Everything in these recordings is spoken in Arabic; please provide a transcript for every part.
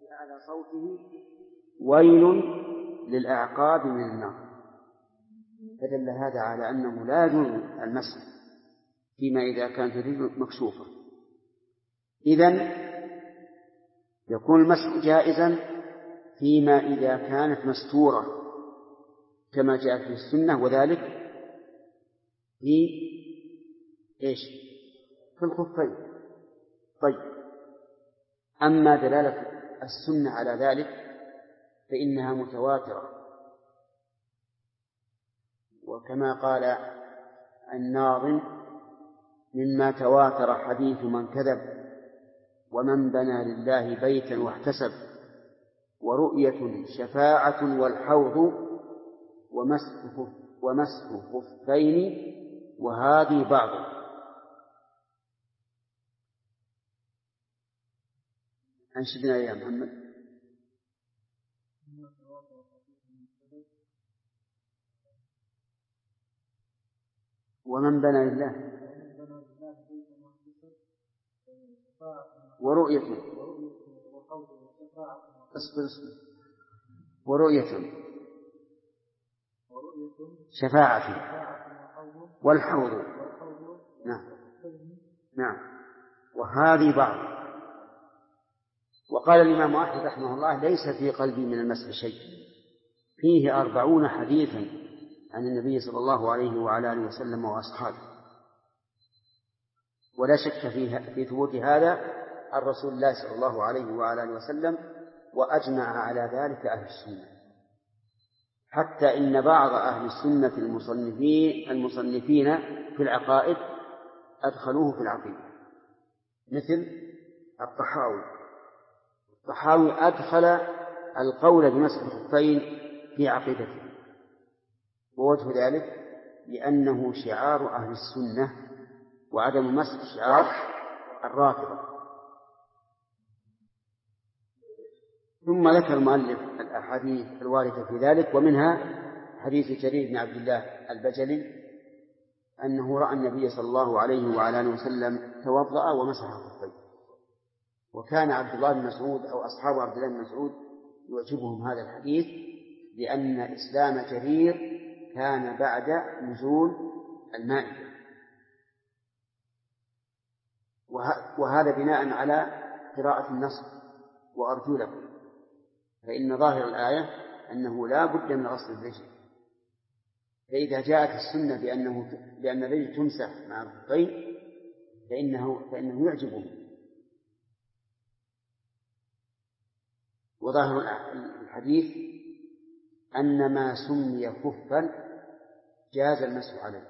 بأعلى صوته: ويل للأعقاب من النار. فدل هذا على أنه لا يجوز المسح فيما إذا كانت الرجل مكشوفة. إذن يكون المسح جائزا فيما إذا كانت مستورة كما جاء في السنة، وذلك في في الخفين. طيب، أما دلالة السنة على ذلك فإنها متواترة، وكما قال الناظم: مما تواتر حديث من كذب، ومن بنى لله بيتا واحتسب، ورؤية شفاعة والحوض، ومسح خفين، وهذه بعض. أنشدنا يا محمد. ومن بنى لله ورؤية ورؤية شفاعة والحوض. نعم وهذه بعض. وقال الإمام أحمد رحمه الله: ليس في قلبي من المسح شيء. فيه 40 حديثا عن النبي صلى الله عليه وعلى آله وسلم وأصحابه، ولا شك في ثبوت هذا عن رسول الله صلى الله عليه وعلى آله وسلم، وأجمع على ذلك أهل السنة، حتى إن بعض أهل السنة المصنفين في العقائد أدخلوه في العقيدة، مثل الطحاوي أدخل القول بمسح الخفين في عقيدته، ووجه ذلك لأنه شعار أهل السنة، وعدم مسح شعار الرافضة. ثم ذكر المؤلف الأحاديث الواردة في ذلك، ومنها حديث جرير بن عبد الله البجلي أنه رأى النبي صلى الله عليه وعلى آله وسلم توضأ ومسح الخفين. وكان عبد الله بن مسعود أو أصحاب عبد الله بن مسعود يعجبهم هذا الحديث، لأن إسلام جرير كان بعد نزول المائدة، وهذا بناء على قراءة النص: وأرجلكم، فإن ظاهر الآية أنه لا بد من غسل الرجل. فإذا جاءت السنة بأن الرجل تمسح مع الخفين فإنه يعجبه. وظاهر الحديث أن ما سمي خفا جاز المسح عليه،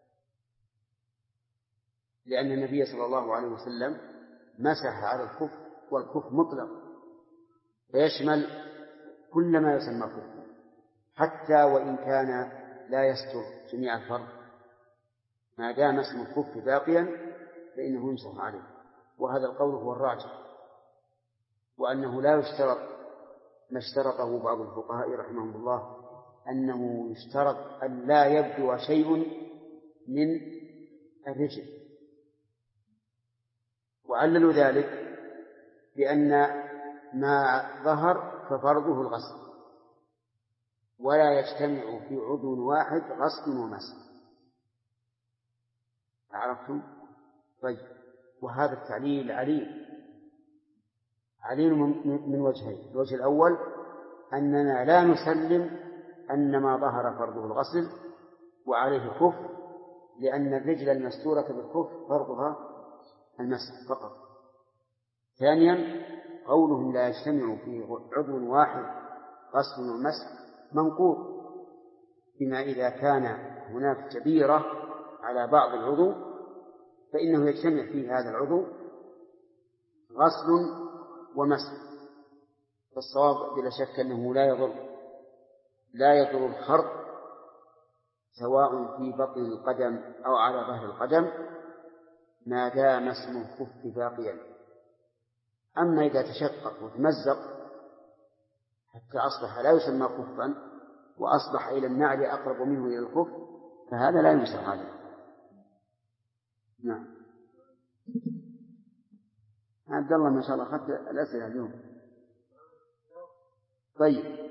لأن النبي صلى الله عليه وسلم مسح على الخف، والخف مطلق فيشمل كل ما يسمى خفا، حتى وإن كان لا يستر جميع الفرد، ما دام اسم الخف باقيا فإنه يمسح عليه. وهذا القول هو الراجح، وأنه لا يشترط ما اشترطه بعض الفقهاء رحمهم الله، أنه يشترط أن لا يبدو شيء من الرجل، وعللوا ذلك بأن ما ظهر ففرضه الغسل، ولا يجتمع في عضو واحد غسل ومسح. عرفتم؟ طيب، وهذا التعليل عليل من وجهين: الوجه الأول أننا لا نسلم أن ما ظهر فرضه الغسل وعليه خف، لأن الرجل المستورة بالخف فرضها المسح فقط. ثانيا، قولهم لا يجتمع في عضو واحد غسل ومسح منقوض، بما إذا كان هناك كبيرة على بعض العضو فإنه يجتمع في هذا العضو غسل ومسح. فالصواب بلا شك أنه لا يضر الخرق سواء في بطن القدم أو على ظهر القدم ما دام اسم الخف باقيا. أما إذا تشقق وتمزق حتى أصبح لا يسمى خفا وأصبح إلى النعل أقرب منه إلى الخف فهذا لا يمسح عليه. نعم. عبد الله ما شاء الله أخذت الأسئلة اليوم. طيب.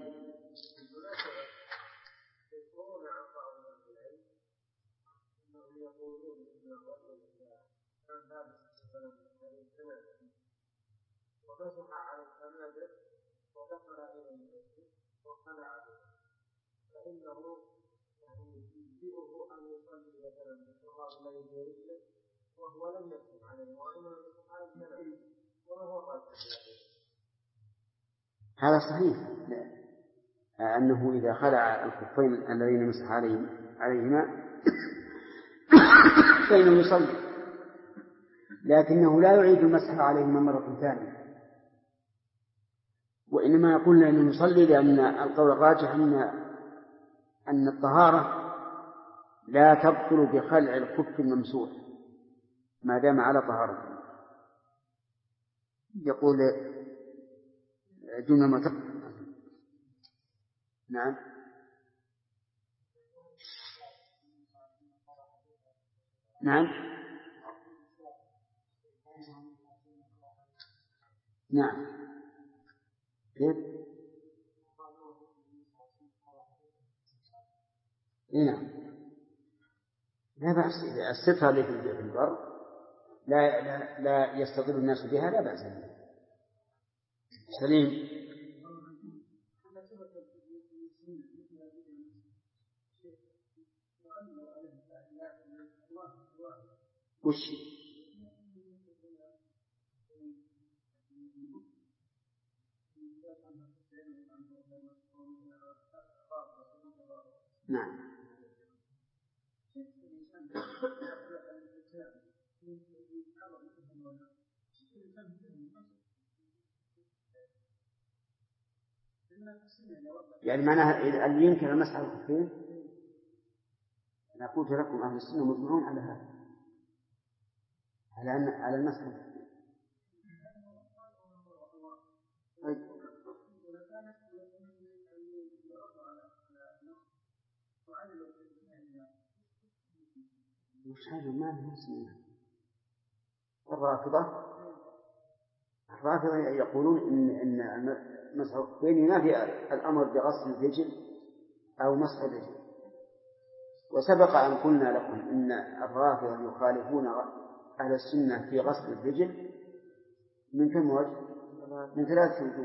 ومسح على الخنادق ودخل الى المسجد وخلع به فانه يجزئه ان يصلي مثلا بالتراب الذي برجله وهو لم يمسح عليه وانما يمسح على الخنادق وهو قد. هذا صحيح أنه إذا خلع الخفين الذين مسح عليهما فإنه يصلي، لكنه لا يعيد المسح عليهما مرة ثانية، وإنما يقول أنه يصلي، لأن القول الراجح أن الطهارة لا تبطل بخلع الخف الممسوح ما دام على طهارته. يقول دون ما نعم. نعم. نعم. كيف؟ نعم. لا بأس. السترة اللي في البر لا يستضر الناس بها، لا بأس بها. سليم. وش؟ نعم. يعني معناها اللي يمكن المسح على الخفين، أنا قلت لكم أهل السنة مجمعون على هذا، على المسح. مش هذا ما له اسمه. الرافضة يقولون إن مسح الخفين ينافي الأمر بغسل الرجل أو مسح الرجل. وسبق أن قلنا لكم إن الرافضة يخالفون أهل السنة في غسل الرجل من كم وجه؟ من 3 وجوه.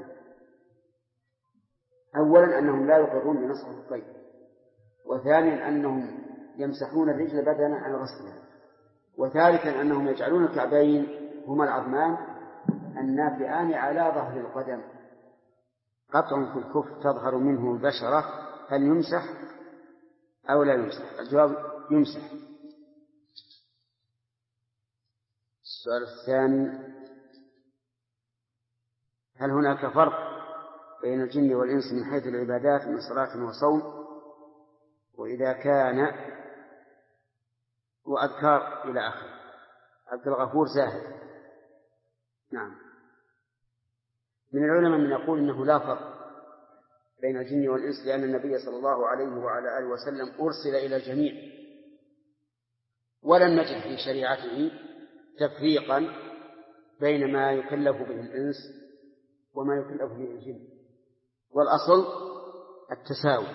أولا أنهم لا يقرون بمسح الخفين، وثانيا أنهم يمسحون الرجل بدلا عن غسلها، وثالثا أنهم يجعلون الكعبين هما العظمان النافعان على ظهر القدم. قطع في الكف تظهر منه البشرة، هل يمسح أو لا يمسح؟ الجواب يمسح. السؤال الثاني: هل هناك فرق بين الجن والإنس من حيث العبادات من صلاة وصوم؟ وإذا كان وأذكار إلى آخر. عبد الغفور زاهد. نعم. من العلماء من يقول إنه لا فرق بين الجن والإنس، لأن النبي صلى الله عليه وعلى آله وسلم أرسل إلى الجميع، ولم نجد في شريعته تفريقا بين ما يكلف به الإنس وما يكلف به الجن، والأصل التساوي.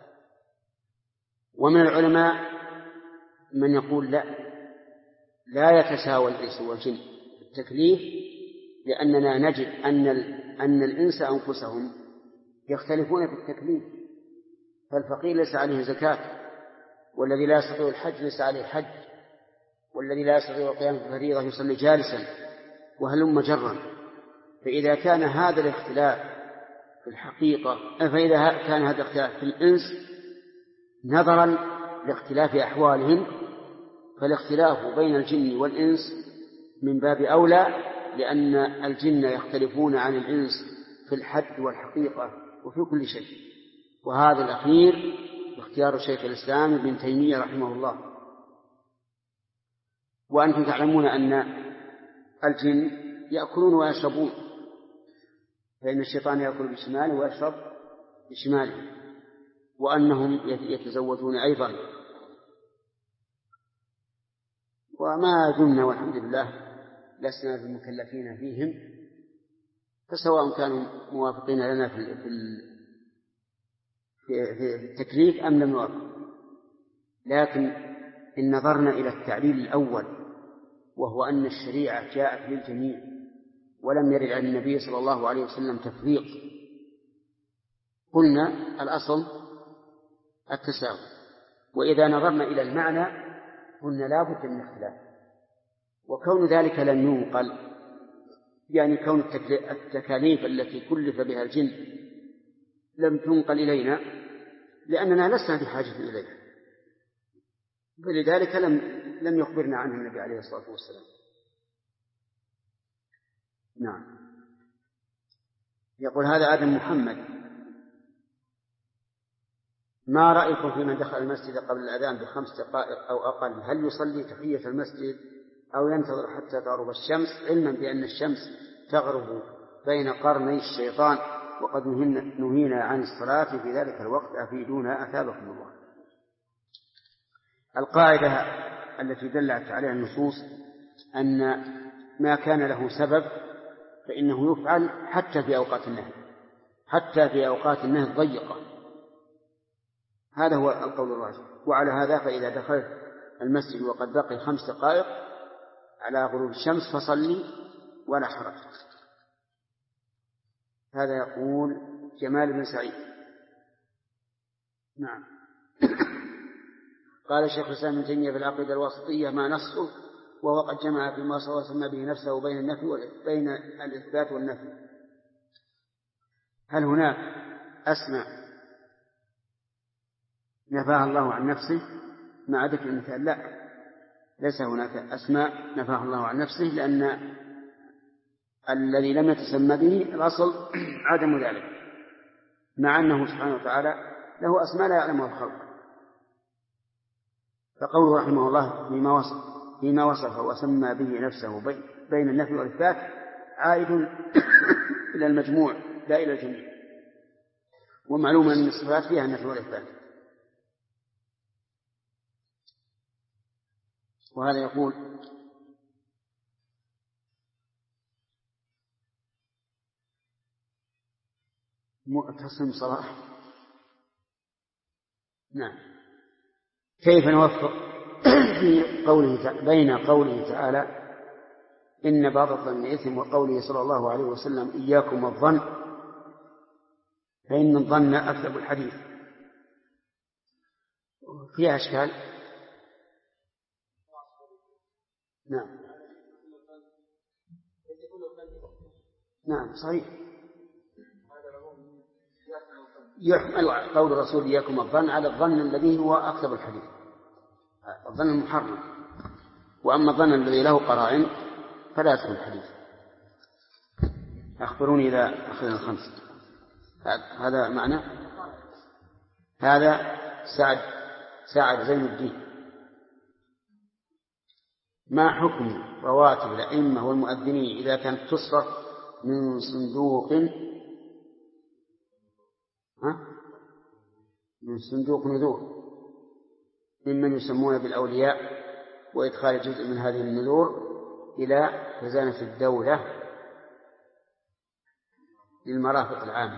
ومن العلماء من يقول لا يتساوى الإنس والجن في التكليف، لأننا نجد أن الإنس أنفسهم يختلفون في التكليف، فالفقير ليس عليه زكاة، والذي لا يستطيع الحج ليس عليه حج، والذي لا يستطيع القيام بالفريضة يصلي جالسا، وهلم جرا. فإذا كان هذا الاختلاف في الحقيقة، فإذا كان هذا الاختلاف في الإنس نظرا لاختلاف أحوالهم، فالاختلاف بين الجن والإنس من باب أولى، لأن الجن يختلفون عن الإنس في الحد والحقيقة وفي كل شيء. وهذا الأخير باختيار شيخ الإسلام ابن تيمية رحمه الله. وأنتم تعلمون أن الجن يأكلون ويشربون، فإن الشيطان يأكل بشماله ويشرب بشماله، وأنهم يتزوجون أيضا. وما دمنا والحمد لله لسنا بالمكلفين فيهم، فسواء كانوا موافقين لنا في التكليف أم لم يوافقوا. لكن إن نظرنا إلى التعليل الأول وهو أن الشريعة جاءت للجميع ولم يرد عن النبي صلى الله عليه وسلم تفريق، قلنا الأصل التساوي. وإذا نظرنا إلى المعنى قلنا لا بد من اختلاف، وكون ذلك لم ينقل يعني كون التكاليف التي كلف بها الجن لم تنقل إلينا لأننا لسنا بحاجة إليها، فلذلك لم يخبرنا عنه النبي عليه الصلاة والسلام. نعم. يقول هذا آدم محمد: ما رأيكم في من دخل المسجد قبل الأذان ب5 دقائق أو أقل، هل يصلي تحية المسجد أو ينتظر حتى تغرب الشمس، علما بأن الشمس تغرب بين قرني الشيطان وقد نهينا عن الصلاة في ذلك الوقت، أفيدونا أثابكم الله. القاعدة التي دلت عليها النصوص أن ما كان له سبب فإنه يفعل حتى في أوقات النهي، حتى في أوقات النهي الضيقة، هذا هو القول الراجح. وعلى هذا فإذا دخلت المسجد وقد بقي 5 دقائق على غروب الشمس فصلي ولا حرج. هذا يقول جمال بن سعيد. نعم. قال الشيخ الإسلام ابن تيمية في العقيدة الواسطية: ما نصه وهو قد جمع فيما صلى الله عليه وسلم به نفسه بين الإثبات والنفي. هل هناك أسماء نفاها الله عن نفسه مع ذكر المثال؟ لا، ليس هناك أسماء نفاها الله عن نفسه، لأن الذي لم يتسمى به الأصل عدم ذلك، مع أنه سبحانه وتعالى له أسماء لا يعلمها الخلق. فقوله رحمه الله فيما وصف وسمى به نفسه بين النفي والإثبات عائد إلى المجموع لا إلى الجميع، ومعلوم أن الصفات فيها النفي والإثبات. وهذا يقول: معتصم صلاح. نعم. كيف نوفق بين قوله تعالى إن بعض الظن إثم وقوله صلى الله عليه وسلم إياكم الظن فإن الظن أكذب الحديث؟ فيها أشكال. نعم. نعم صحيح. يحمل قول الرسول إياكم الظن على الظن الذي هو أكذب الحديث، الظن المحرم، وأما الظن الذي له قرائن فلا يدخل الحديث. أخبروني إذا أخذنا 5. هذا معنى هذا سعد زين الدين: ما حكم رواتب الأئمة والمؤذنين إذا كانت تصرف من صندوق نذور ممن يسمون بالأولياء، وإدخال جزء من هذه النذور إلى خزانة الدولة للمرافق العامة؟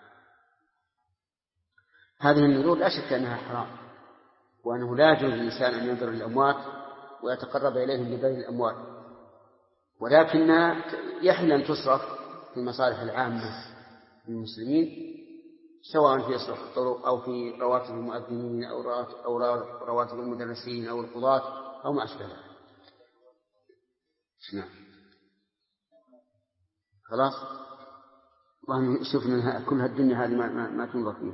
هذه النذور لا شك أنها حرام، وأنه لا يجوز للإنسان أن ينظر للأموات ويتقرب إليهم ببذل الأموال، ولكنها يحل أن تصرف في المصالح العامة للمسلمين، سواء في إصلاح الطرق أو في رواتب المؤذنين أو رواتب المدرسين أو القضاة أو ما أشبه ذلك. نعم. خلاص. والله شوفنا كل هالدنيا هذه ما تنظر فيها.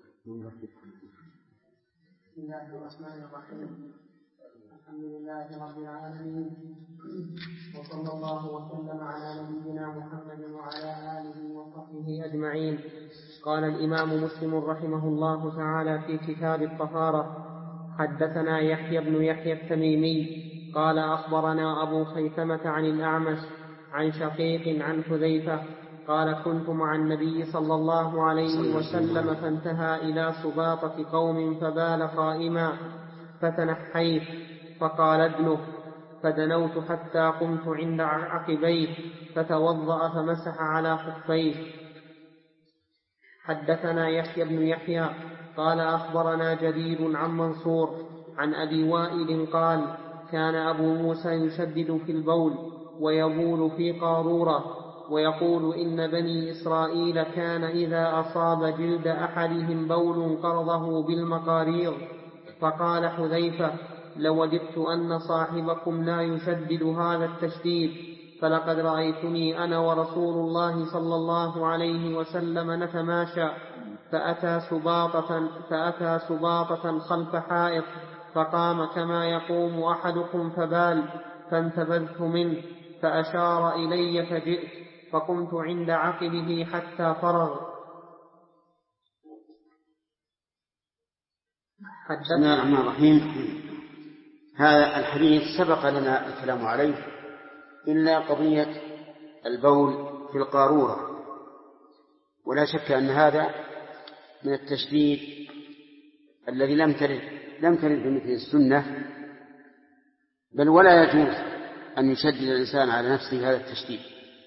بسم الله الرحمن الرحيم. الحمد لله رب العالمين، وصلى الله وسلم على نبينا محمد وعلى آله وصحبه أجمعين. قال الإمام مسلم رحمه الله تعالى في كتاب الطهارة: حدثنا يحيى بن يحيى التميمي قال أخبرنا أبو خيثمة عن الأعمش عن شقيق عن حذيفة قال: كنت مع النبي صلى الله عليه وسلم فانتهى إلى سباطة قوم فبال قائما فتنحيت، فقال ابنه: فدنوت حتى قمت عند عقبيه فتوضأ فمسح على خفيه. حدثنا يحيى بن يحيى قال أخبرنا جرير عن منصور عن أبي وائل قال كان أبو موسى يشدد في البول ويبول في قارورة ويقول إن بني إسرائيل كان إذا أصاب جلد أحدهم بول قرضه بالمقاريض. فقال حذيفة لوددت أن صاحبكم لا يشدد هذا التشديد، فلقد رأيتني أنا ورسول الله صلى الله عليه وسلم نتماشى فأتى سباطة خلف حائط فقام كما يقوم أحدكم فبال، فانتبذت منه فأشار إلي فجئت فقمت عند عقبه حتى فرغ. بسم الله الرحمن الرحيم. هذا الحديث سبق لنا الكلام عليه إلا قضية البول في القارورة، ولا شك أن هذا من التشديد الذي لم ترد بمثل السنة، بل ولا يجوز أن يشدد الإنسان على نفسه هذا التشديد،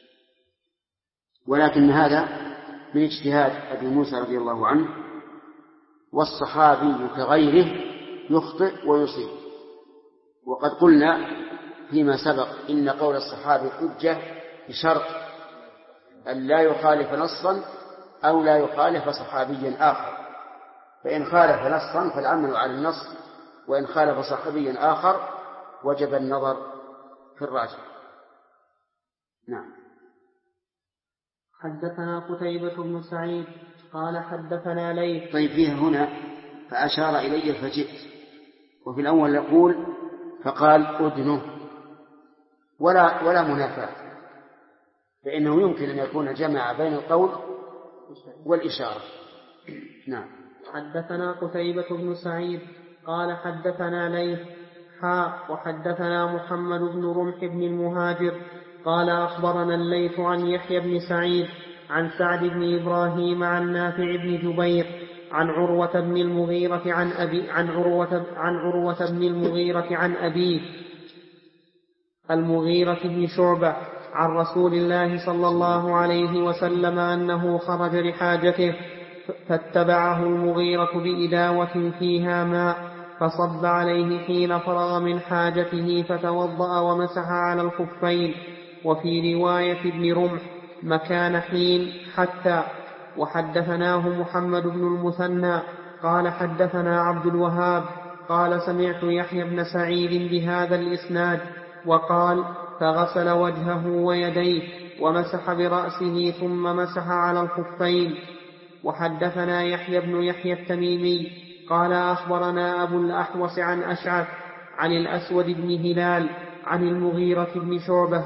ولكن هذا من اجتهاد أبي موسى رضي الله عنه، والصحابي كغيره يخطئ ويصيب. وقد قلنا فيما سبق إن قول الصحابي حجة بشرط أن لا يخالف نصا أو لا يخالف صحابيا آخر، فإن خالف نصا فالعمل على النص، وإن خالف صحابيا آخر وجب النظر في الراجح. نعم. حدثنا قتيبة بن سعيد قال حدثنا ليث. طيب فيها هنا فأشار إلي فجئت، وفي الأول يقول فقال أدنه، ولا منافاة، فإنه يمكن أن يكون جمع بين القول والإشارة. نعم. حدثنا قتيبة بن سعيد قال حدثنا ليث وحدثنا محمد بن رمح بن المهاجر قال أخبرنا الليث عن يحيى بن سعيد عن سعد بن إبراهيم عن نافع بن جبير عن عروة بن المغيرة عن عروة بن المغيرة عن أبيه المغيرة بن شعبة عن رسول الله صلى الله عليه وسلم أنه خرج لحاجته فاتبعه المغيرة بإداوة فيها ماء فصب عليه حين فرغ من حاجته فتوضأ ومسح على الخفين. وفي رواية ابن رمح مكان حين حتى. وحدثناه محمد بن المثنى قال حدثنا عبد الوهاب قال سمعت يحيى بن سعيد بهذا الإسناد وقال فغسل وجهه ويديه ومسح برأسه ثم مسح على الخفين. وحدثنا يحيى بن يحيى التميمي قال أخبرنا أبو الأحوص عن أشعث عن الأسود بن هلال عن المغيرة بن شعبة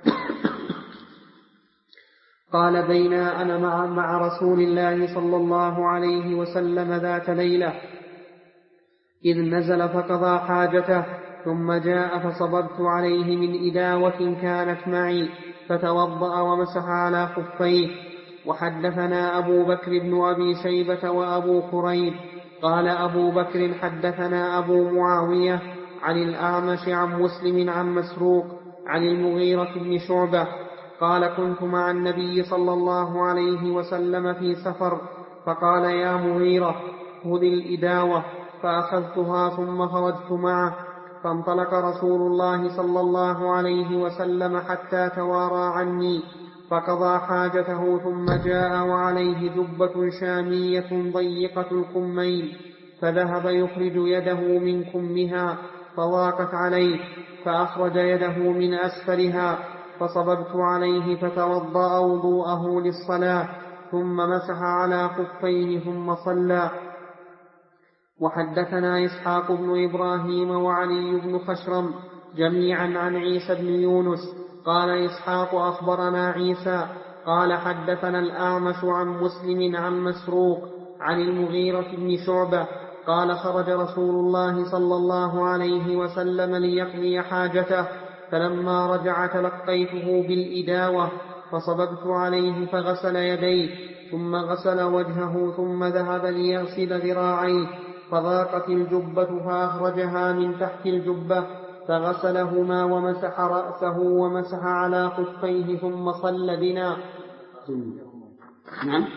قال بينا أنا مع رسول الله صلى الله عليه وسلم ذات ليلة إذ نزل فقضى حاجته ثم جاء فصببت عليه من إداوة كانت معي فتوضأ ومسح على خفيه. وحدثنا أبو بكر بن أبي شيبة وأبو كريب قال أبو بكر حدثنا أبو معاوية عن الأعمش عن مسلم عن مسروق عن المغيرة بن شعبة قال كنت مع النبي صلى الله عليه وسلم في سفر فقال يا مغيرة خذ الإداوة فأخذتها ثم خرجت معه فانطلق رسول الله صلى الله عليه وسلم حتى توارى عني فقضى حاجته ثم جاء وعليه جبة شامية ضيقة الكمين فذهب يخرج يده من كمها فضاقت عليه فأخرج يده من أسفلها فصببت عليه فتوضأ وضوءه للصلاة ثم مسح على خفيه ثم صلى. وحدثنا إسحاق بن إبراهيم وعلي بن خشرم جميعا عن عيسى بن يونس قال إسحاق أخبرنا عيسى قال حدثنا الأعمش عن مسلم عن مسروق عن المغيرة بن شعبة قال خرج رسول الله صلى الله عليه وسلم ليقضي حاجته فلما رجع تلقيته بالإداوة فصببت عليه فغسل يديه ثم غسل وجهه ثم ذهب ليغسل ذراعيه فضاقت الجبة فأخرجها من تحت الجبة فغسلهما ومسح رأسه ومسح على خفيه ثم صلى بنا. نعم.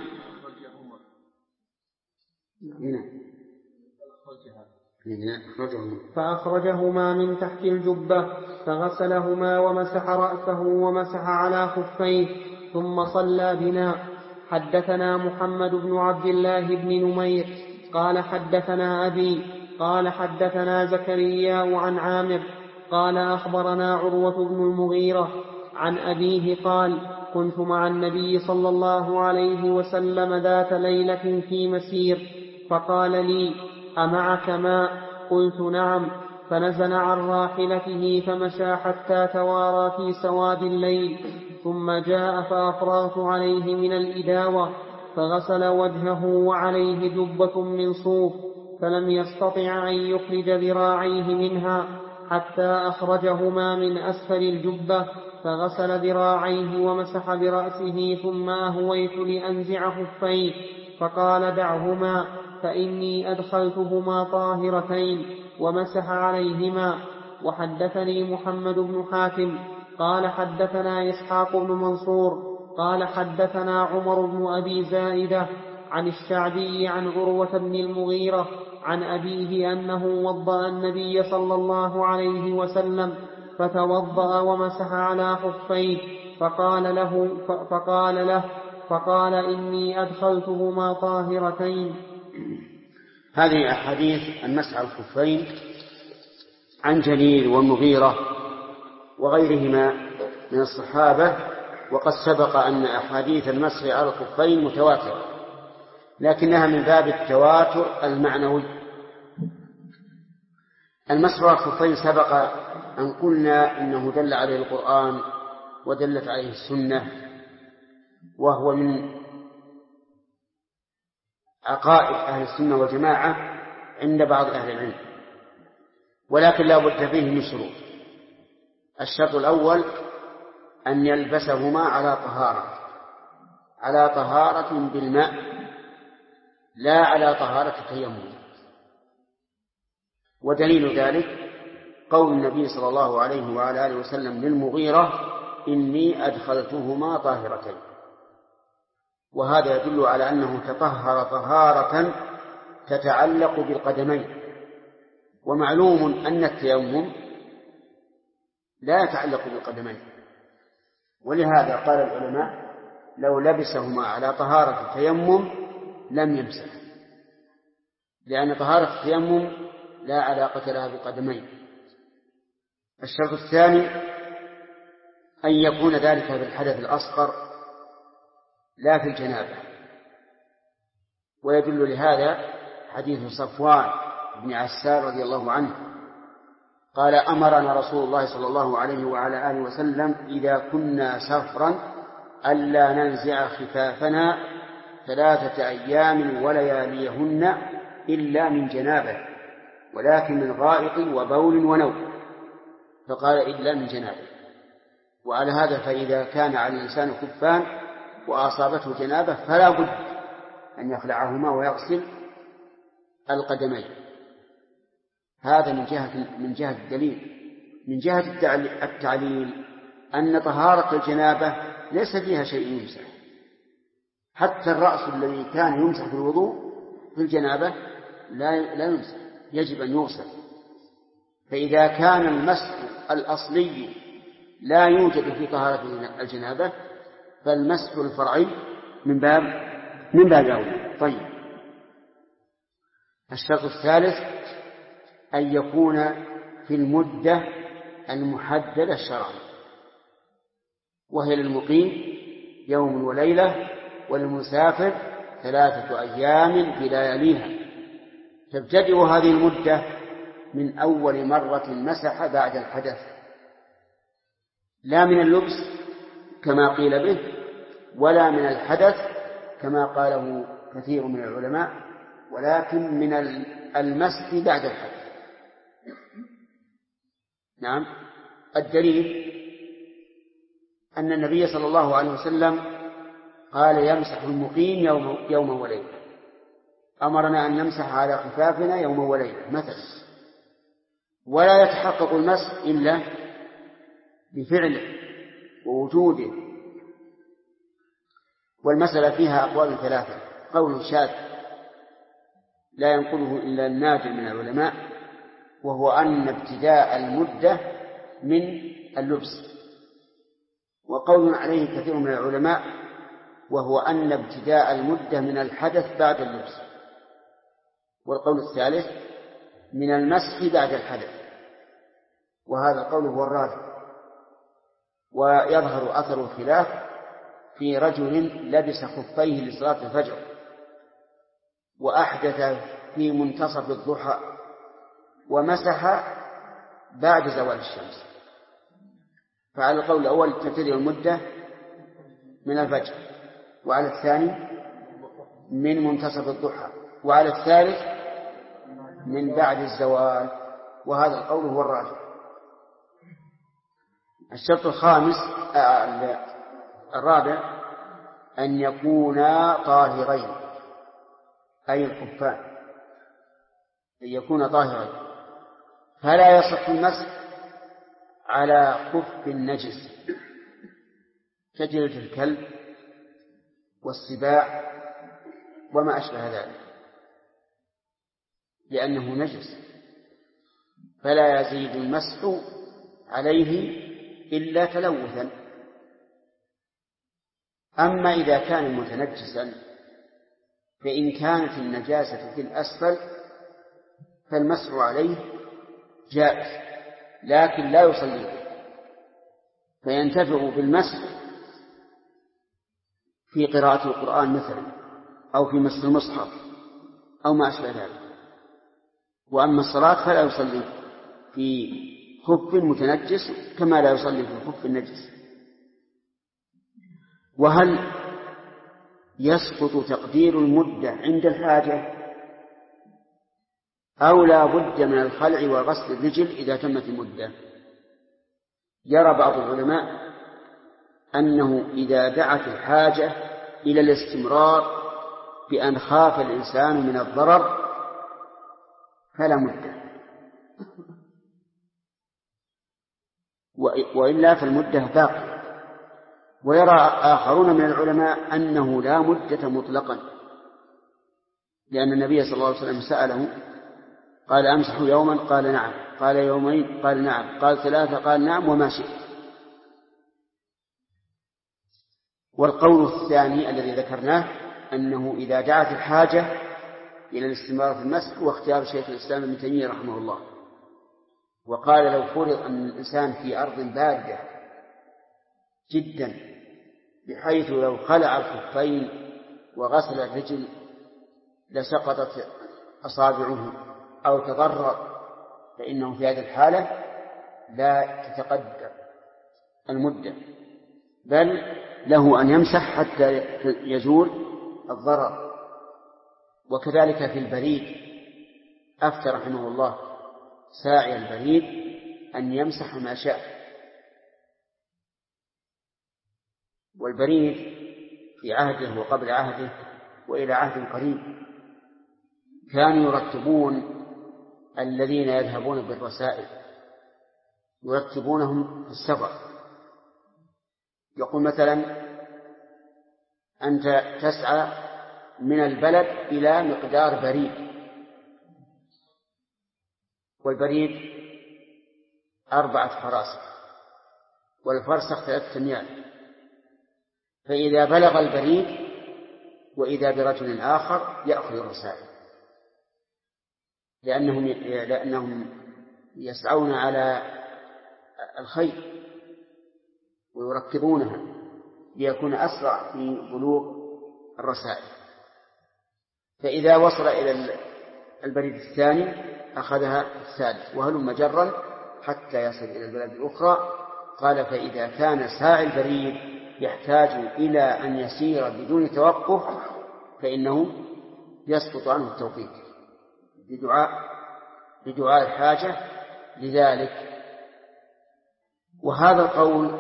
فأخرجهما من تحت الجبة فغسلهما ومسح رأسه ومسح على خفيه ثم صلى بنا. حدثنا محمد بن عبد الله بن نمير قال حدثنا أبي قال حدثنا زكريا عن عامر قال أخبرنا عروة بن المغيرة عن أبيه قال كنت مع النبي صلى الله عليه وسلم ذات ليلة في مسير فقال لي أمعك ماء؟ قلت نعم. فنزل عن راحلته فمشى حتى توارى في سواد الليل ثم جاء فأفرغت عليه من الإداوة فغسل وجهه وعليه جبة من صوف فلم يستطع أن يخرج ذراعيه منها حتى أخرجهما من أسفل الجبة فغسل ذراعيه ومسح برأسه ثم أهويت لأنزع خفيه فقال دعهما فإني أدخلتهما طاهرتين ومسح عليهما. وحدثني محمد بن حاتم قال حدثنا إسحاق بن منصور قال حدثنا عمر بن أبي زائدة عن الشعبي عن عروة بن المغيرة عن أبيه أنه وضأ النبي صلى الله عليه وسلم فتوضأ ومسح على خفيه فقال إني أدخلتهما طاهرتين. هذه أحاديث المسح على الخفين عن جرير والمغيرة وغيرهما من الصحابة، وقد سبق أن أحاديث المسح على الخفين متواترة، لكنها من باب التواتر المعنوي. المسح على الخفين سبق أن قلنا إنه دل عليه القرآن ودلت عليه السنة، وهو من عقائد أهل السنة والجماعة عند بعض أهل العلم، ولكن لا بد فيه من شروط. الشرط الأول أن يلبسهما على طهارة بالماء، لا على طهارة التيمم. ودليل ذلك قول النبي صلى الله عليه وعلى آله وسلم للمغيرة إني أدخلتهما طاهرتين، وهذا يدل على أنه تطهر طهارة تتعلق بالقدمين. ومعلوم أن التيمم لا يتعلق بالقدمين، ولهذا قال العلماء لو لبسهما على طهارة التيمم لم يمسح، لأن طهارة التيمم لا علاقة لها بالقدمين. الشرط الثاني أن يكون ذلك بالحدث الأصغر لا في الجنابة، ويدل لهذا حديث صفوان بن عسار رضي الله عنه قال أمرنا رسول الله صلى الله عليه وعلى آله وسلم إذا كنا سفرا ألا ننزع خفافنا 3 أيام ولياليهن إلا من جنابه، ولكن من غائط وبول ونوم، فقال إلا من جنابه. وعلى هذا فإذا كان على الإنسان خفان وأصابته جنابه فلا بد أن يخلعهما ويغسل القدمين. هذا من جهة الدليل. من جهة التعليل أن طهارة الجنابة ليس فيها شيء يمسح، حتى الرأس الذي كان يمسح في الوضوء في الجنابة لا يمسح، يجب أن يغسل. فإذا كان المسح الأصلي لا يوجد في طهارة الجنابة فالمسح الفرعي من باب أولى. طيب، الشرط الثالث أن يكون في المدة المحددة شرعا، وهي للمقيم 1 يوم وليلة، وللمسافر 3 أيام بلياليها. تبتدئ هذه المدة من أول مرة مسح بعد الحدث، لا من اللبس كما قيل به، ولا من الحدث كما قاله كثير من العلماء، ولكن من المسح بعد الحدث. نعم. الدليل أن النبي صلى الله عليه وسلم قال يمسح المقيم يوما وليلة، أمرنا أن نمسح على خفافنا 1 يوم وليلة مثلا. ولا يتحقق المسح إلا بفعله ووجوده. والمسألة فيها أقوال ثلاثة: قول شاذ لا ينقله إلا النادر من العلماء، وهو أن ابتداء المدة من اللبس، وقول عليه كثير من العلماء وهو أن ابتداء المدة من الحدث بعد اللبس، والقول الثالث من المسح بعد الحدث، وهذا القول هو الراجح. ويظهر أثر الخلاف في رجل لبس خفيه لصلاة الفجر وأحدث في منتصف الضحى ومسح بعد زوال الشمس، فعلى القول الأول تبتدئ المدة من الفجر، وعلى الثاني من منتصف الضحى، وعلى الثالث من بعد الزوال، وهذا القول هو الراجح. الشرط الرابع أن يكونا طاهرين، أي الخفان أن يكونا طاهرين، فلا يصح المسح على خف النجس كجلد الكلب والسباع وما أشبه ذلك، لأنه نجس، فلا يزيد المسح عليه إلا تلوثا. أما إذا كان متنجسا فإن كانت النجاسة في الأسفل فالمسح عليه جائز، لكن لا يصلي به، فينتفع بالمسح في قراءة القرآن مثلا، أو في مس المصحف أو ما أشبه ذلك. وأما الصلاة فلا يصلي في خف متنجس كما لا يصلي في خف النجس. وهل يسقط تقدير المدة عند الحاجة أو لا بد من الخلع وغسل الرجل إذا تمت المدة؟ يرى بعض العلماء أنه إذا دعت الحاجة إلى الاستمرار بأن خاف الإنسان من الضرر فلا مدة، وإلا فالمدة باقية. ويرى آخرون من العلماء أنه لا مدة مطلقا، لأن النبي صلى الله عليه وسلم سأله قال أمسح يوما؟ قال نعم. قال يومين؟ قال نعم. قال ثلاثة؟ قال نعم، وما شئت. والقول الثاني الذي ذكرناه أنه إذا دعت الحاجة إلى الاستمرار في المسح، واختيار شيخ الإسلام ابن تيمية رحمه الله، وقال لو فرض أن الإنسان في أرض باردة جدا بحيث لو خلع الخفين وغسل الرجل لسقطت أصابعه أو تضرر، فإنه في هذه الحالة لا تتقدر المدة، بل له أن يمسح حتى يزول الضرر. وكذلك في البريد أفتى رحمه الله ساعي البريد أن يمسح ما شاء. والبريد في عهده وقبل عهده وإلى عهد قريب كانوا يرتبون الذين يذهبون بالرسائل، يرتبونهم في السفر. يقول مثلا أنت تسعى من البلد إلى مقدار بريد، والبريد 4 فراسخ والفرسخ 3 أميال، فإذا بلغ البريد وإذا برجل آخر يأخذ الرسائل، لأنهم يسعون على الخير ويركبونها ليكون أسرع في بلوغ الرسائل. فإذا وصل إلى البريد الثاني أخذها الثالث، وهلم جرا حتى يصل إلى البلد الأخرى. قال فإذا كان ساعي البريد يحتاج إلى أن يسير بدون توقف فإنه يسقط عنه التوقيت بدعاء الحاجة لذلك. وهذا القول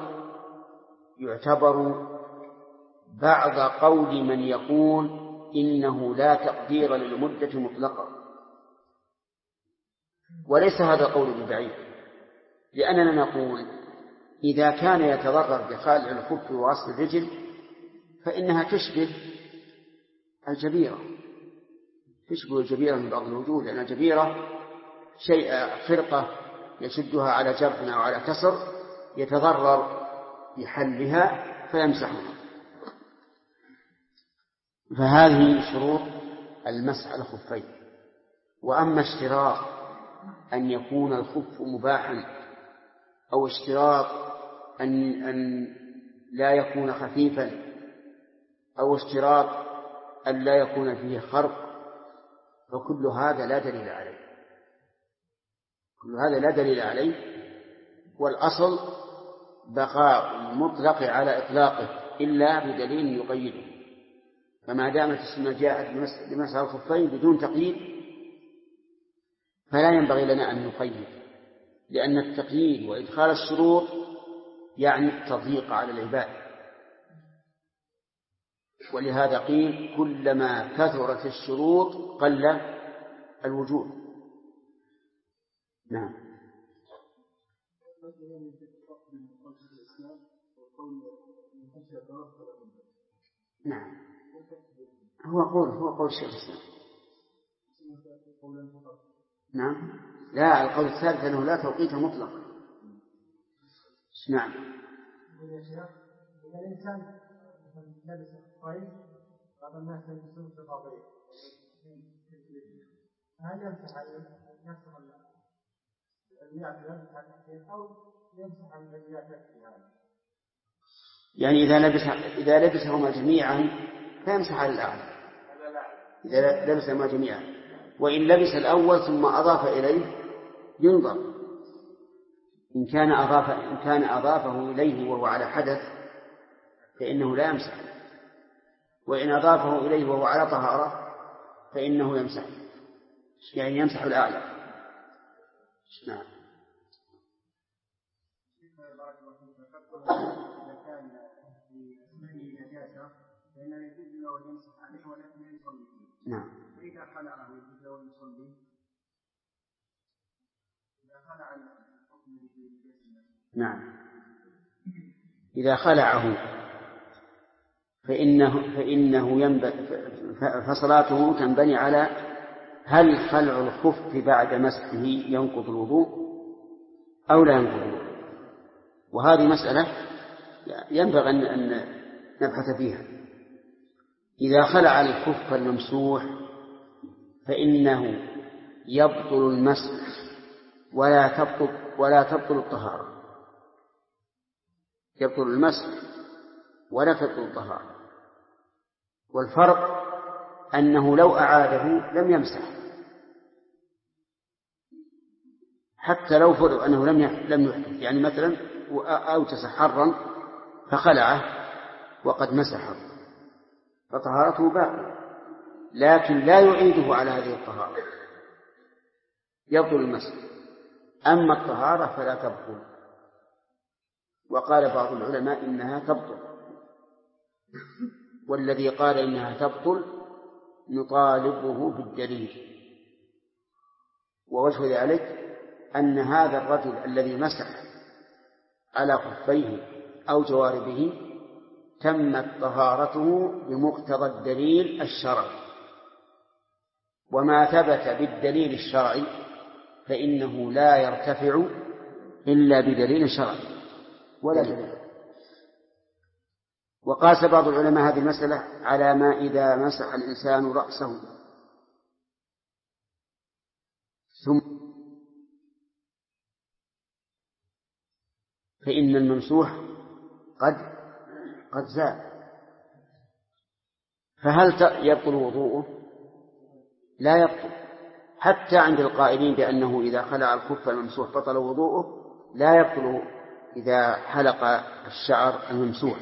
يعتبر بعض قول من يقول إنه لا تقدير للمدة مطلقا، وليس هذا القول ببعيد، لأننا نقول إذا كان يتضرر بخلع الخف وغسل الرجل فإنها تشبه الجبيرة، تشبه الجبيرة من بعض الوجوه، لأن الجبيرة شيء خرقة يشدها على جرح أو على كسر يتضرر بحلها فيمسحها. فهذه شروط المسح على الخفين. وأما اشتراط أن يكون الخف مباحا أو اشتراط أن لا يكون خفيفا أو اشتراط أن لا يكون فيه خرق، فكل هذا لا دليل عليه، كل هذا لا دليل عليه. والأصل بقاء المطلق على إطلاقه إلا بدليل يقيده. فما دامت السنة جاءت بمسح الخفين بدون تقييد فلا ينبغي لنا أن نقيد، لأن التقييد وإدخال الشروط يعني التضييق على العباد. ولهذا قيل كلما كثرت الشروط قل الوجود. نعم. نعم هو قول الشيخ الإسلام. نعم لا، القول الثالث أنه لا توقيت مطلق. نعم. إذا الإنسان لبس كويس بعض الناس يلبسون الطبيعي هل يمسح نفسه أو يمسح الذي يأتي هذا؟ يعني إذا لبسهما جميعا فيمسح على الأعلى، إذا لبسهما جميعا. وإن لبس الأول ثم أضاف إليه ينظر، إن كان أضافه إليه وهو على حدث فإنه لا يمسح، وإن أضافه إليه وهو على طهارة فإنه يمسح، يعني يمسح الأعلى. نعم. نعم. وإذا خلعه يجوز له أن يصلي. إذا خلع الحكم نعم. إذا خلعه فصلاته تنبني على هل خلع الخف بعد مسحه ينقض الوضوء أو لا ينقض الوضوء. وهذه مسألة ينبغي أن نبحث فيها. إذا خلع الخف الممسوح فإنه يبطل المسح ولا تبطل الطهارة، يبطل المسح ولا تبطل الطهارة. والفرق أنه لو أعاده لم يمسح، حتى لو فرض أنه لم يحدث، يعني مثلا أوجس حرا فخلعه وقد مسحه فطهارته باقية، لكن لا يعيده على هذه الطهارة، يبطل المسح. أما الطهارة فلا تبطل. وقال بعض العلماء إنها تبطل، والذي قال إنها تبطل نطالبه بالدليل. ووجه ذلك أن هذا الرجل الذي مسح على خفيه أو جواربه تمت طهارته بمقتضى الدليل الشرعي، وما ثبت بالدليل الشرعي فإنه لا يرتفع إلا بدليل شرعي ولا دليل. وقاس بعض العلماء هذه المسألة على ما إذا مسح الإنسان رأسه ثم فإن الممسوح قد زال، فهل يبطل وضوءه؟ لا يبطل. حتى عند القائلين بأنه إذا خلع الخف الممسوح بطل وضوءه لا يبطل إذا حلق الشعر الممسوح.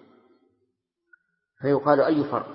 فيقال أي فرق؟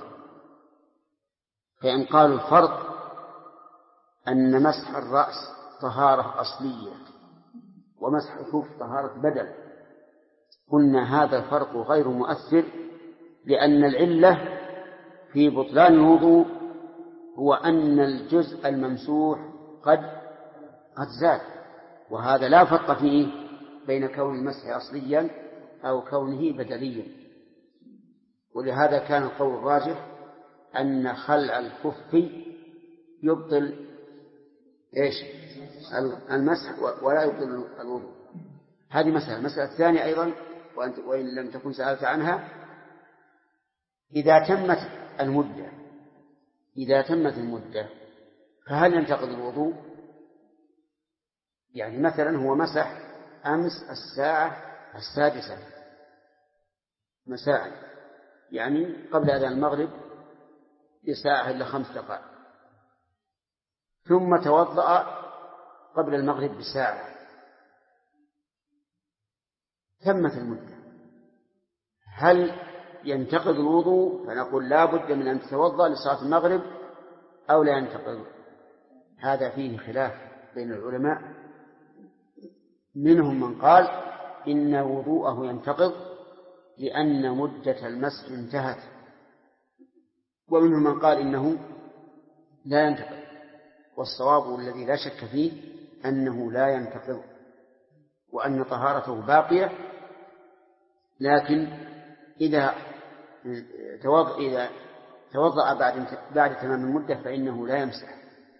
فإن قالوا الفرق أن مسح الرأس طهارة أصلية ومسح الخف طهارة بدل، قلنا هذا الفرق غير مؤثر، لأن العلة في بطلان الوضوء هو أن الجزء الممسوح قد زاد. وهذا لا فرق فيه بين كون المسح أصليا أو كونه بدليا. ولهذا كان القول الراجح أن خلع الخف يبطل المسح ولا يبطل الوضوء. هذه مسألة. المسألة الثانية أيضا وإن لم تكن سألت عنها، إذا تمت المدة فهل ينتقض الوضوء؟ يعني مثلا هو مسح أمس الساعة 6 مساء، يعني قبل أذان المغرب بساعة إلا 5 دقائق، ثم توضأ قبل المغرب بساعة، تمت المدة، هل ينتقض الوضوء؟ فنقول لا بد من أن تتوضأ لصلاة المغرب أو لا ينتقض. هذا فيه خلاف بين العلماء، منهم من قال إن وضوءه ينتقض لأن مدة المسح انتهت، ومنهم من قال إنه لا ينتقض. والصواب الذي لا شك فيه أنه لا ينتقض، وأن طهارته باقية، لكن إذا توضأ بعد تمام المدة فإنه لا يمسح.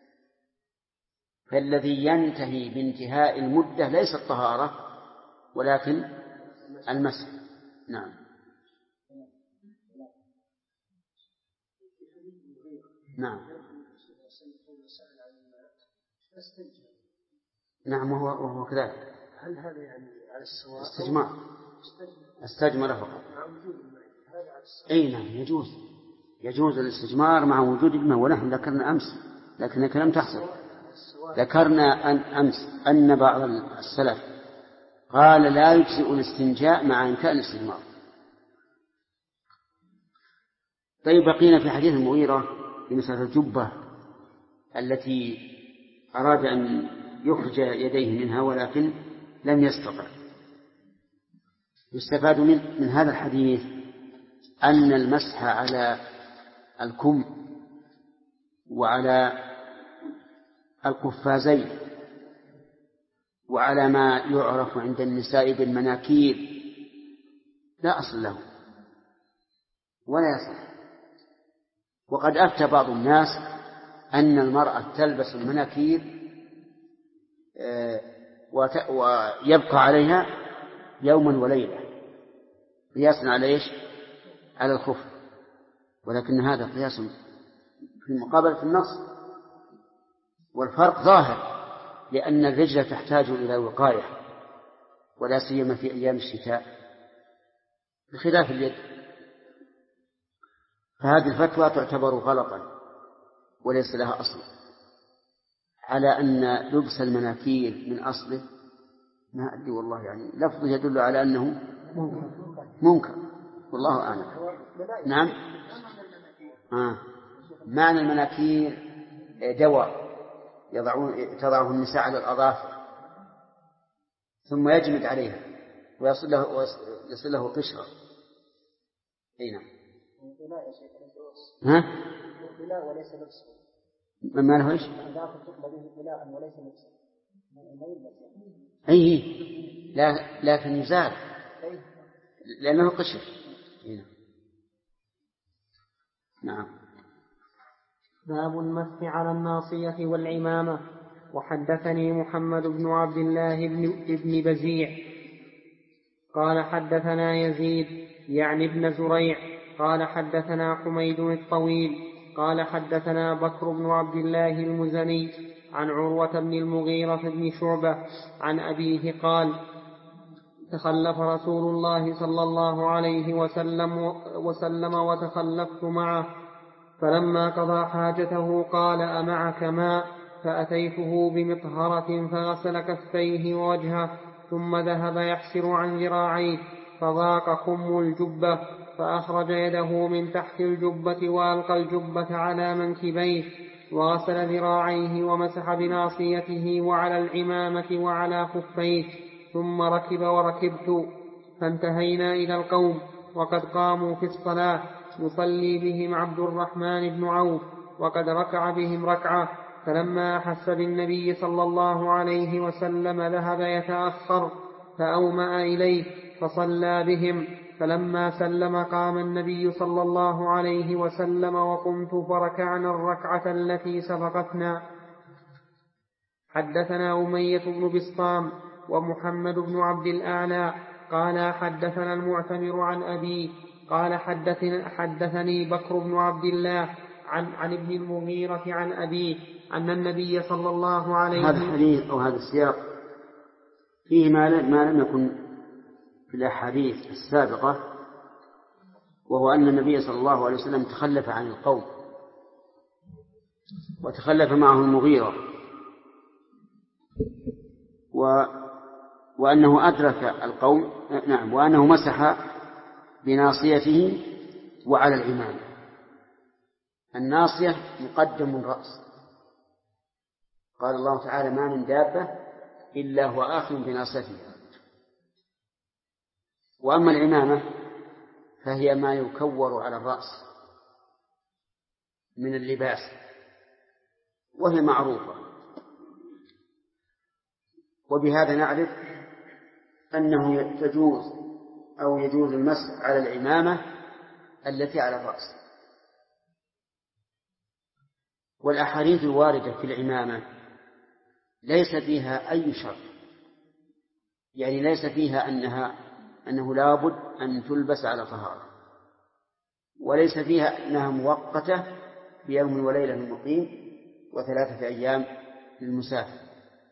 فالذي ينتهي بانتهاء المدة ليس الطهارة ولكن المسح. نعم. نعم. نعم وهو كذلك. هل هذا يعني على السواء؟ استجمر فقط. أي نعم يجوز الاستجمار مع وجود الماء. ونحن ذكرنا أمس، لكنك لم تحصل، ذكرنا أمس أن بعض السلف قال لا يجزئ الاستنجاء مع إمكان الاستجمار. طيب بقينا في حديث المغيرة في مسألة الجبة التي أراد أن يخرج يديه منها ولكن لم يستطع. يستفاد من هذا الحديث أن المسح على الكم وعلى القفازين وعلى ما يعرف عند النساء بالمناكير لا أصل له ولا يصح. وقد أفتى بعض الناس أن المرأة تلبس المناكير ويبقى عليها يوما وليلة قياسا على إيش؟ على الخف، ولكن هذا قياس في مقابلة النص، والفرق ظاهر، لأن الرجل تحتاج إلى وقاية ولا سيما في أيام الشتاء بخلاف اليد. فهذه الفتوى تعتبر غلطا وليس لها أصل، على أن لبس المناكير من أصله ما أدري والله، يعني لفظ يدل على أنه منكر والله أعلم. نعم. معنى المناكير دواء تضعه النساء على الأظافر ثم يجمد عليها ويصل له قشرة. أي نعم. وليس لبس. ما له إيش؟ أي لكن يزال لأنه قشر. نعم. باب المسح على الناصية والعمامة. وحدثني محمد بن عبد الله بن بزيع قال حدثنا يزيد يعني ابن زريع قال حدثنا حميد الطويل قال حدثنا بكر بن عبد الله المزني عن عروة بن المغيرة بن شعبة عن أبيه قال تخلف رسول الله صلى الله عليه وسلم وتخلفت معه، فلما قضى حاجته قال أمعك ماء؟ فأتيته بمطهرة فغسل كفيه ووجهه ثم ذهب يحسر عن ذراعيه فضاق خم الجبة، فأخرج يده من تحت الجبة وألقى الجبة على منكبيه وغسل ذراعيه ومسح بناصيته وعلى العمامة وعلى خفيه، ثم ركب وركبت، فانتهينا إلى القوم وقد قاموا في الصلاة يصلي بهم عبد الرحمن بن عوف وقد ركع بهم ركعة، فلما أحس بالنبي صلى الله عليه وسلم ذهب يتأخر فأومأ إليه فصلى بهم. فلما سلم قام النبي صلى الله عليه وسلم وقمت فركعنا الركعة التي سبقتنا. حدثنا أمية بن بسطام ومحمد بن عبد الأعلى قال حدثنا المعتمر عن أبي قال حدثني بكر بن عبد الله عن ابن المغيرة عن أبيه أن النبي صلى الله عليه وسلم. هذا الحديث أو هذا السياق فيه ما لم يكن في الأحاديث السابقة، وهو أن النبي صلى الله عليه وسلم تخلف عن القوم وتخلف معه المغيرة، وأنه أدرك القوم، نعم، وأنه مسح بناصيته وعلى العمامة. الناصية مقدم الرأس، قال الله تعالى ما من دابة إلا هو آخذ بناصيتها. وأما العمامة فهي ما يكور على الرأس من اللباس، وهي معروفة. وبهذا نعرف أنه يجوز المسح على العمامة التي على الرأس. والأحاديث الواردة في العمامة ليس فيها أي شرط، يعني ليس فيها أنه لابد أن تلبس على طهارة، وليس فيها أنها مؤقتة بيوم وليلة للمقيم و3 أيام للمسافر.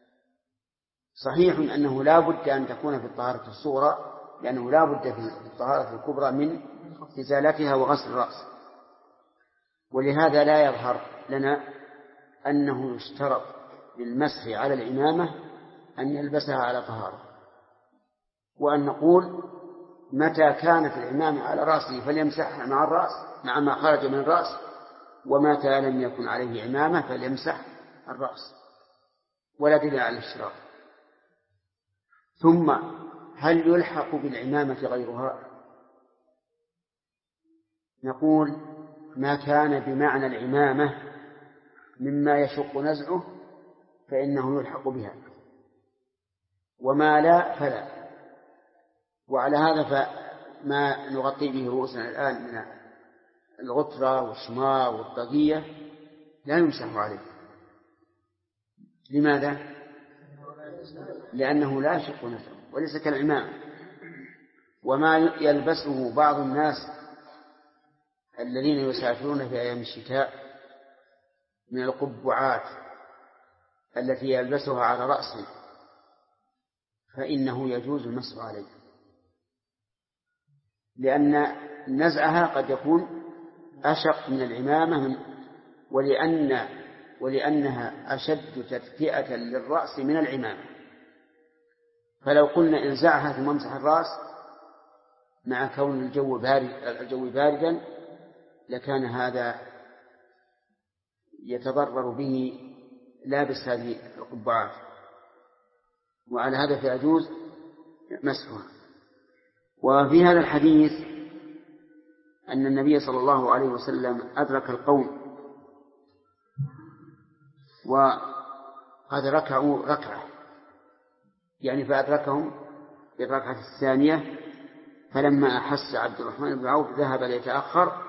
صحيح أنه لا بد أن تكون في الطهارة الصغرى، لأنه لا بد في الطهارة الكبرى من إزالتها وغسل الرأس. ولهذا لا يظهر لنا أنه يشترط للمسح على العمامة أن يلبسها على طهارة، وأن نقول متى كانت العمامة على رأسه فليمسحها مع الرأس مع ما خرج من الرأس، ومتى لم يكن عليه عمامة فليمسح الرأس، ولا دليل على الاشتراط. ثم هل يلحق بالعمامة غيرها؟ نقول ما كان بمعنى العمامة مما يشق نزعه فإنه يلحق بها، وما لا فلا. وعلى هذا فما نغطي به رؤوسنا الآن من الغترة والشماغ والطاقية لا يمسح عليه. لماذا؟ لأنه لا يشق نزعه وليس كالعمامة. وما يلبسه بعض الناس الذين يسافرون في أيام الشتاء من القبعات التي يلبسها على رأسه فإنه يجوز المسح عليه، لأن نزعها قد يكون أشق من العمامة ولأنها أشد تدفئة للرأس من العمامة. فلو قلنا انزعها ثم امسح الرأس مع كون الجو باردا لكان هذا يتضرر به لابس هذه القبعات، وعلى هذا فيجوز مسحها. وفي هذا الحديث أن النبي صلى الله عليه وسلم أدرك القوم وقد ركعوا ركعة، يعني فأدركهم بالركعة الثانية. فلما أحس عبد الرحمن بن عوف ذهب ليتأخر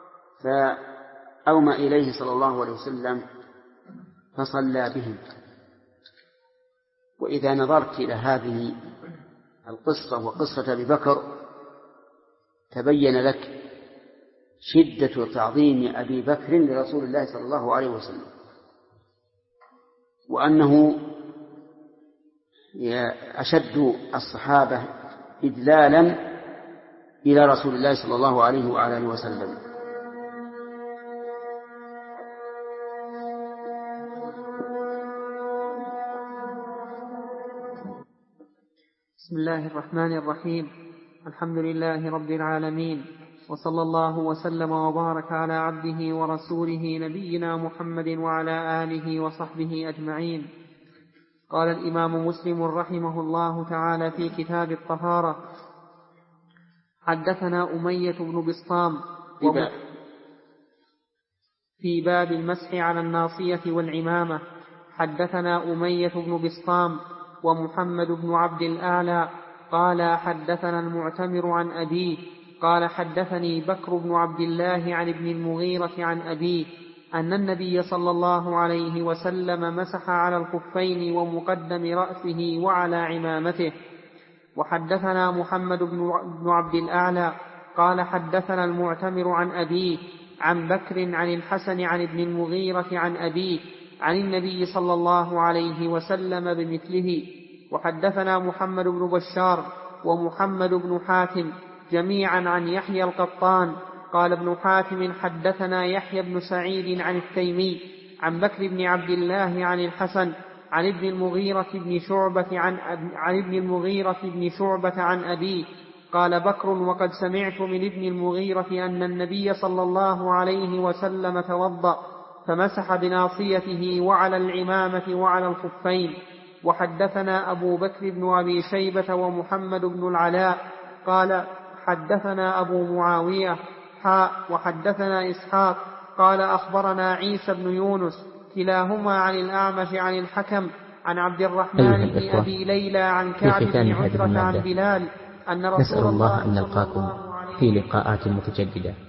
فأومأ إليه صلى الله عليه وسلم فصلى بهم. وإذا نظرت إلى هذه القصة وقصة أبي بكر تبين لك شدة تعظيم أبي بكر لرسول الله صلى الله عليه وسلم، وأنه أشد الصحابة إدلالا إلى رسول الله صلى الله عليه وعلى آله وسلم. بسم الله الرحمن الرحيم. الحمد لله رب العالمين، وصلى الله وسلم وبارك على عبده ورسوله نبينا محمد وعلى آله وصحبه أجمعين. قال الإمام مسلم رحمه الله تعالى في كتاب الطهارة: حدثنا أمية بن بسطام في باب المسح على الناصية والعمامة. حدثنا أمية بن بسطام ومحمد بن عبد الأعلى قال حدثنا المعتمر عن أبيه قال حدثني بكر بن عبد الله عن ابن المغيرة عن أبيه أن النبي صلى الله عليه وسلم مسح على الخفين ومقدم رأسه وعلى عمامته. وحدثنا محمد بن عبد الأعلى قال حدثنا المعتمر عن أبيه عن بكر عن الحسن عن ابن المغيرة عن أبيه عن النبي صلى الله عليه وسلم بمثله. وحدثنا محمد بن بشار ومحمد بن حاتم جميعا عن يحيى القطان قال ابن حاتم حدثنا يحيى بن سعيد عن التيمي عن بكر بن عبد الله عن الحسن عن ابن المغيرة بن شعبة عن أبيه قال بكر وقد سمعت من ابن المغيرة أن النبي صلى الله عليه وسلم توضأ فمسح بناصيته وعلى العمامة وعلى الخفين. وحدثنا أبو بكر بن أبي شيبة ومحمد بن العلاء قال حدثنا أبو معاوية وحدثنا إسحاق قال أخبرنا عيسى بن يونس كلاهما عن الأعمش عن الحكم عن عبد الرحمن بن أبي ليلى عن كعب بن عجرة عن بلال أن رسول نسأل الله أن نلقاكم في لقاءات متجددة